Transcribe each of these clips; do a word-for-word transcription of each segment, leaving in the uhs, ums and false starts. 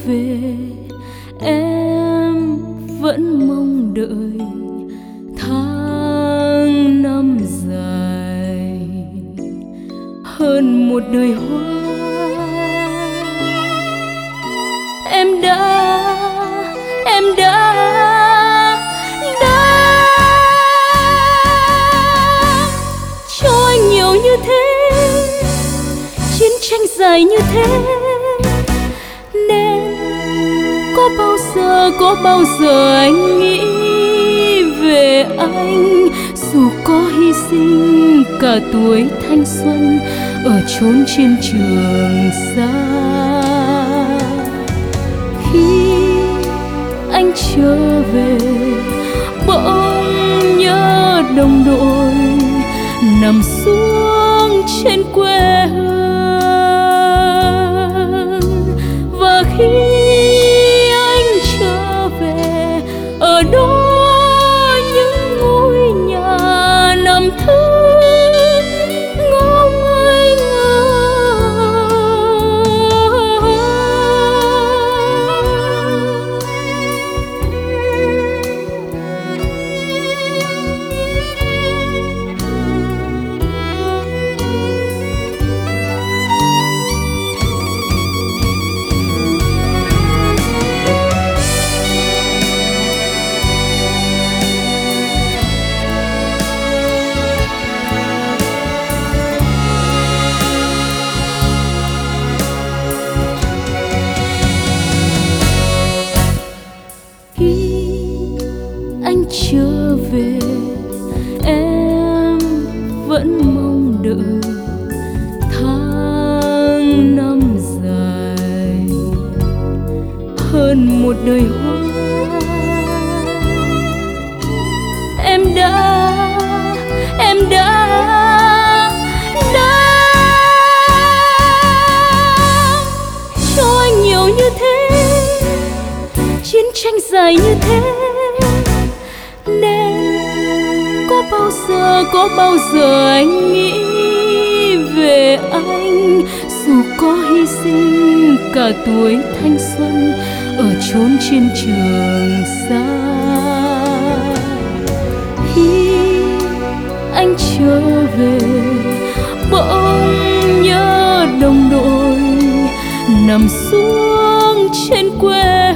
về em vẫn mong đợi tháng năm dài hơn một đời hoa. Em đã em đã đã cho anh nhiều như thế, chiến tranh dài như thế, nên có bao giờ có bao giờ anh nghĩ về anh, dù có hy sinh cả tuổi thanh xuân ở chốn chiến trường xa. Khi anh trở về bỗng nhớ đồng đội nằm xuống trên quê hương, và khi anh trở về ở đó những ngôi nhà nằm thơ ngóng anh trở về em vẫn mong đợi tháng năm dài hơn một đời hoa. Em đã em đã đã cho anh nhiều như thế, chiến tranh dài như thế, nên có bao giờ có bao giờ anh nghĩ về anh, dù có hy sinh cả tuổi thanh xuân ở chốn chiến trường xa. Khi anh trở về bỗng nhớ đồng đội nằm xuống trên quê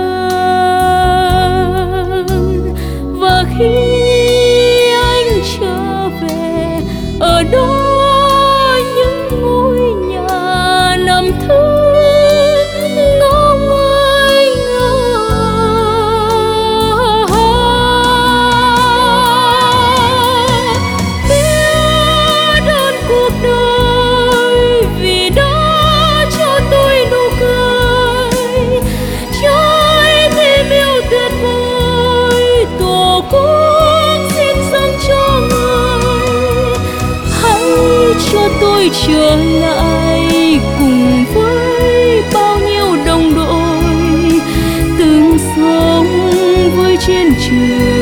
hương, và khi anh trở về ở đó những ngôi nhà nằm thơ ngóng anh biết ơn cuộc đời vì đã cho tôi nụ cười, trái tim yêu tuyệt vời tổ quốc xin dâng cho người. Hãy cho tôi trở lại cùng với bao nhiêu đồng đội từng sống với chiến trường.